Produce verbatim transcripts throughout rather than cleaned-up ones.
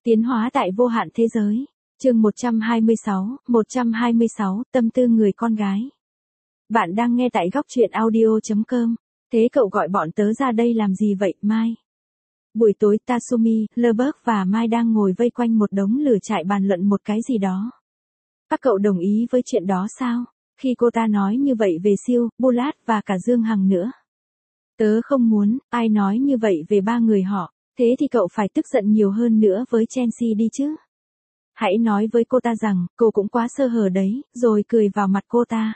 Tiến hóa tại vô hạn thế giới. Chương một trăm hai mươi sáu, một trăm hai mươi sáu, tâm tư người con gái. Bạn đang nghe tại góc truyện audio chấm com. Thế cậu gọi bọn tớ ra đây làm gì vậy, Mai? Buổi tối Tatsumi, Lubberg và Mai đang ngồi vây quanh một đống lửa trại bàn luận một cái gì đó. Các cậu đồng ý với chuyện đó sao? Khi cô ta nói như vậy về Siêu, Bulat và cả Dương Hằng nữa. Tớ không muốn, ai nói như vậy về ba người họ, thế thì cậu phải tức giận nhiều hơn nữa với Chelsea đi chứ. Hãy nói với cô ta rằng, cô cũng quá sơ hở đấy, rồi cười vào mặt cô ta.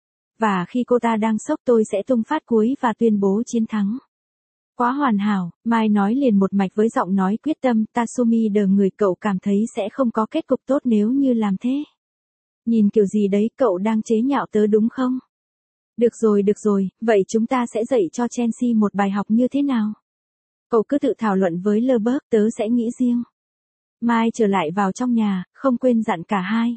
Và khi cô ta đang sốc tôi sẽ tung phát cuối và tuyên bố chiến thắng. Quá hoàn hảo, Mai nói liền một mạch với giọng nói quyết tâm. Tatsumi đờ người, cậu cảm thấy sẽ không có kết cục tốt nếu như làm thế. Nhìn kiểu gì đấy, cậu đang chế nhạo tớ đúng không? Được rồi được rồi, vậy chúng ta sẽ dạy cho Chelsea một bài học như thế nào? Cậu cứ tự thảo luận với Lubberg, tớ sẽ nghĩ riêng. Mai trở lại vào trong nhà, không quên dặn cả hai.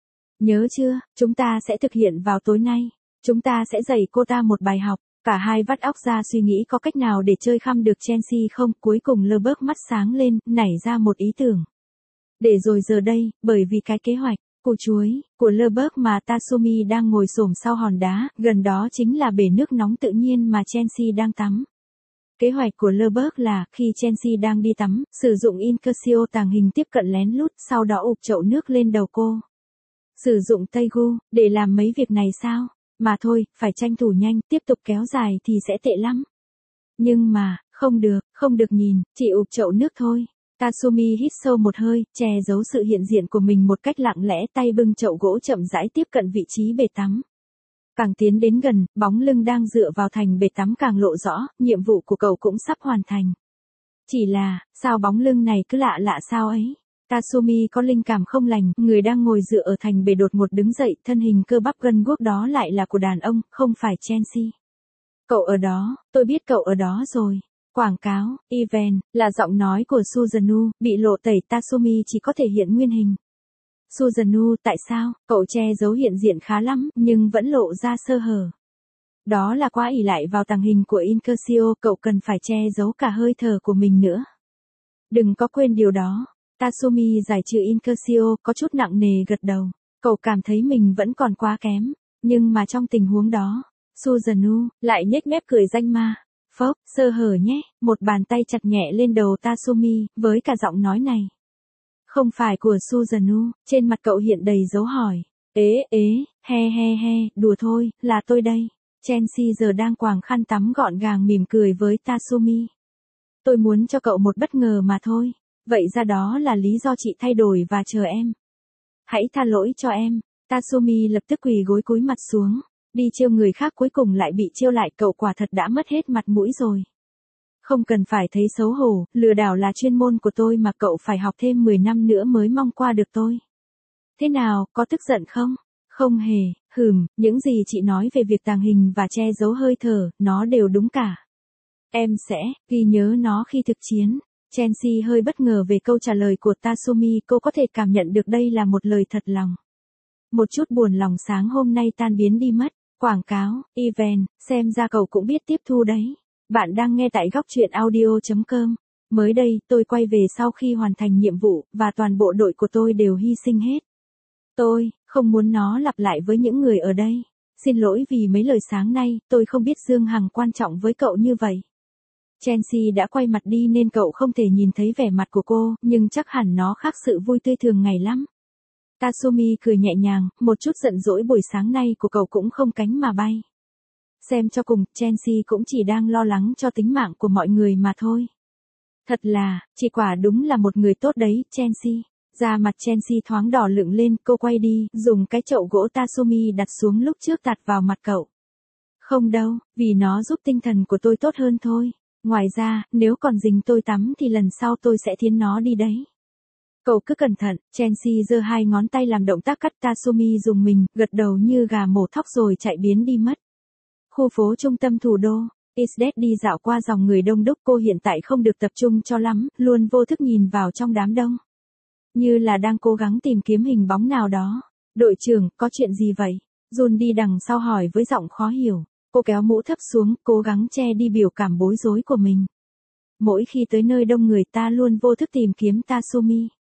Nhớ chưa, chúng ta sẽ thực hiện vào tối nay. Chúng ta sẽ dạy cô ta một bài học. Cả hai vắt óc ra suy nghĩ có cách nào để chơi khăm được Chelsea không. Cuối cùng Lubberg mắt sáng lên, nảy ra một ý tưởng. Để rồi giờ đây, bởi vì cái kế hoạch củ chuối của Lubberg mà Tatsumi đang ngồi xổm sau hòn đá, gần đó chính là bể nước nóng tự nhiên mà Chelsea đang tắm. Kế hoạch của Lubberg là, khi Chelsea đang đi tắm, sử dụng Incursio tàng hình tiếp cận lén lút, sau đó ụp chậu nước lên đầu cô. Sử dụng Teigu, để làm mấy việc này sao? Mà thôi, phải tranh thủ nhanh, tiếp tục kéo dài thì sẽ tệ lắm. Nhưng mà, không được, không được nhìn, chỉ ụp chậu nước thôi. Tatsumi hít sâu một hơi, che giấu sự hiện diện của mình một cách lặng lẽ, tay bưng chậu gỗ chậm rãi tiếp cận vị trí bể tắm. Càng tiến đến gần, bóng lưng đang dựa vào thành bể tắm càng lộ rõ, nhiệm vụ của cậu cũng sắp hoàn thành. Chỉ là, sao bóng lưng này cứ lạ lạ sao ấy? Tatsumi có linh cảm không lành, người đang ngồi dựa ở thành bể đột ngột đứng dậy, thân hình cơ bắp gân guốc đó lại là của đàn ông, không phải Chelsea. Cậu ở đó, tôi biết cậu ở đó rồi. Quảng cáo, event, là giọng nói của Suzanu, bị lộ tẩy. Tatsumi chỉ có thể hiện nguyên hình. Suzanu, tại sao, cậu che giấu hiện diện khá lắm, nhưng vẫn lộ ra sơ hở. Đó là quá ỷ lại vào tàng hình của Incursio, cậu cần phải che giấu cả hơi thở của mình nữa. Đừng có quên điều đó. Tatsumi giải trừ Incursio, có chút nặng nề gật đầu. Cậu cảm thấy mình vẫn còn quá kém. Nhưng mà trong tình huống đó, Suzanu lại nhếch mép cười danh ma. Phốc, sơ hở nhé, một bàn tay chặt nhẹ lên đầu Tatsumi, với cả giọng nói này. Không phải của Suzanu, trên mặt cậu hiện đầy dấu hỏi. Ế, ế, he he he, đùa thôi, là tôi đây. Chelsea giờ đang quàng khăn tắm gọn gàng mỉm cười với Tatsumi. Tôi muốn cho cậu một bất ngờ mà thôi. Vậy ra đó là lý do chị thay đổi và chờ em. Hãy tha lỗi cho em. Tatsumi lập tức quỳ gối cúi mặt xuống. Đi trêu người khác cuối cùng lại bị trêu lại, cậu quả thật đã mất hết mặt mũi rồi. Không cần phải thấy xấu hổ, lừa đảo là chuyên môn của tôi mà cậu phải học thêm mười năm nữa mới mong qua được tôi. Thế nào, có tức giận không? Không hề, hừm, những gì chị nói về việc tàng hình và che giấu hơi thở, nó đều đúng cả. Em sẽ ghi nhớ nó khi thực chiến. Chelsea hơi bất ngờ về câu trả lời của Tatsumi, cô có thể cảm nhận được đây là một lời thật lòng. Một chút buồn lòng sáng hôm nay tan biến đi mất. Quảng cáo, event, xem ra cậu cũng biết tiếp thu đấy. Bạn đang nghe tại góc truyện audio chấm com. Mới đây, tôi quay về sau khi hoàn thành nhiệm vụ, và toàn bộ đội của tôi đều hy sinh hết. Tôi không muốn nó lặp lại với những người ở đây. Xin lỗi vì mấy lời sáng nay, tôi không biết Dương Hằng quan trọng với cậu như vậy. Chelsea đã quay mặt đi nên cậu không thể nhìn thấy vẻ mặt của cô, nhưng chắc hẳn nó khác sự vui tươi thường ngày lắm. Tatsumi cười nhẹ nhàng, một chút giận dỗi buổi sáng nay của cậu cũng không cánh mà bay. Xem cho cùng, Chelsea cũng chỉ đang lo lắng cho tính mạng của mọi người mà thôi. Thật là, chị quả đúng là một người tốt đấy, Chelsea. Da mặt Chelsea thoáng đỏ lựng lên, cô quay đi, dùng cái chậu gỗ Tatsumi đặt xuống lúc trước tạt vào mặt cậu. Không đâu, vì nó giúp tinh thần của tôi tốt hơn thôi. Ngoài ra, nếu còn dính tôi tắm thì lần sau tôi sẽ thiến nó đi đấy. Cậu cứ cẩn thận. Chelsea giơ hai ngón tay làm động tác cắt. Tatsumi dùng mình, gật đầu như gà mổ thóc rồi chạy biến đi mất. Khu phố trung tâm thủ đô, Isdet đi dạo qua dòng người đông đúc, cô hiện tại không được tập trung cho lắm, luôn vô thức nhìn vào trong đám đông. Như là đang cố gắng tìm kiếm hình bóng nào đó. Đội trưởng, có chuyện gì vậy? Jun đi đằng sau hỏi với giọng khó hiểu. Cô kéo mũ thấp xuống, cố gắng che đi biểu cảm bối rối của mình. Mỗi khi tới nơi đông người ta luôn vô thức tìm kiếm Tatsumi.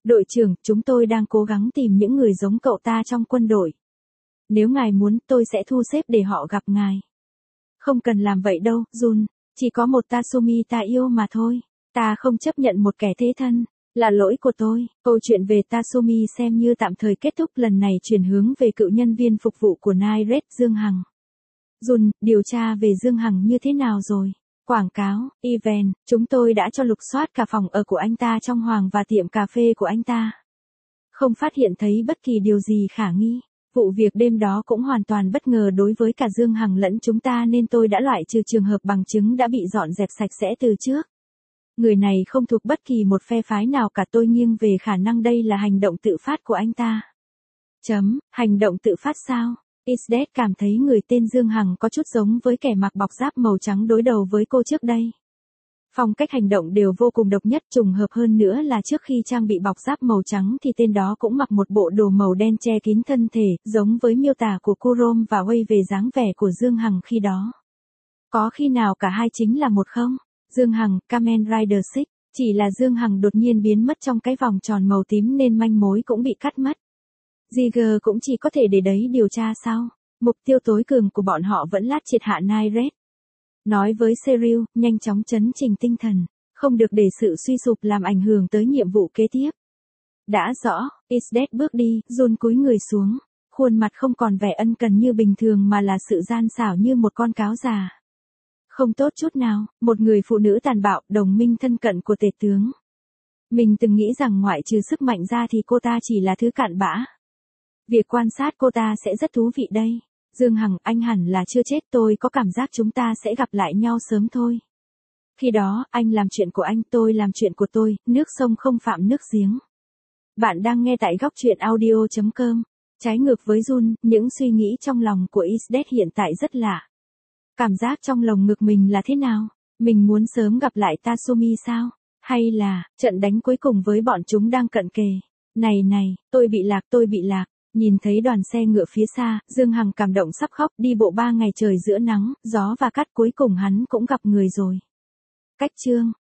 Đội trưởng, chúng tôi đang cố gắng tìm những người giống cậu ta trong quân đội. Nếu ngài muốn, tôi sẽ thu xếp để họ gặp ngài. Không cần làm vậy đâu, Jun. Chỉ có một Tatsumi ta yêu mà thôi. Ta không chấp nhận một kẻ thế thân. Là lỗi của tôi. Câu chuyện về Tatsumi xem như tạm thời kết thúc, lần này chuyển hướng về cựu nhân viên phục vụ của Night Dương Hằng. Jun, điều tra về Dương Hằng như thế nào rồi? Quảng cáo, event, chúng tôi đã cho lục soát cả phòng ở của anh ta trong Hoàng và tiệm cà phê của anh ta. Không phát hiện thấy bất kỳ điều gì khả nghi. Vụ việc đêm đó cũng hoàn toàn bất ngờ đối với cả Dương Hằng lẫn chúng ta nên tôi đã loại trừ trường hợp bằng chứng đã bị dọn dẹp sạch sẽ từ trước. Người này không thuộc bất kỳ một phe phái nào cả, tôi nghiêng về khả năng đây là hành động tự phát của anh ta. Chấm, hành động tự phát sao? Isdet cảm thấy người tên Dương Hằng có chút giống với kẻ mặc bọc giáp màu trắng đối đầu với cô trước đây. Phong cách hành động đều vô cùng độc nhất, trùng hợp hơn nữa là trước khi trang bị bọc giáp màu trắng thì tên đó cũng mặc một bộ đồ màu đen che kín thân thể, giống với miêu tả của Kurom và Wei về dáng vẻ của Dương Hằng khi đó. Có khi nào cả hai chính là một không? Dương Hằng, Kamen Rider Six, chỉ là Dương Hằng đột nhiên biến mất trong cái vòng tròn màu tím nên manh mối cũng bị cắt mất. Jiger cũng chỉ có thể để đấy điều tra sau. Mục tiêu tối cường của bọn họ vẫn lát triệt hạ Night. Nói với Serial, nhanh chóng chấn chỉnh tinh thần, không được để sự suy sụp làm ảnh hưởng tới nhiệm vụ kế tiếp. Đã rõ, Isdet bước đi, Jun cúi người xuống, khuôn mặt không còn vẻ ân cần như bình thường mà là sự gian xảo như một con cáo già. Không tốt chút nào, một người phụ nữ tàn bạo, đồng minh thân cận của tể tướng. Mình từng nghĩ rằng ngoại trừ sức mạnh ra thì cô ta chỉ là thứ cặn bã. Việc quan sát cô ta sẽ rất thú vị đây. Dương Hằng, anh hẳn là chưa chết, tôi có cảm giác chúng ta sẽ gặp lại nhau sớm thôi. Khi đó, anh làm chuyện của anh, tôi làm chuyện của tôi, nước sông không phạm nước giếng. Bạn đang nghe tại góc truyện audio chấm com. Trái ngược với Jun, những suy nghĩ trong lòng của Isdet hiện tại rất lạ. Cảm giác trong lồng ngực mình là thế nào? Mình muốn sớm gặp lại Tatsumi sao? Hay là, trận đánh cuối cùng với bọn chúng đang cận kề? Này này, tôi bị lạc, tôi bị lạc. Nhìn thấy đoàn xe ngựa phía xa, Dương Hằng cảm động sắp khóc, đi bộ ba ngày trời giữa nắng, gió và cát, cuối cùng hắn cũng gặp người rồi. Cách chương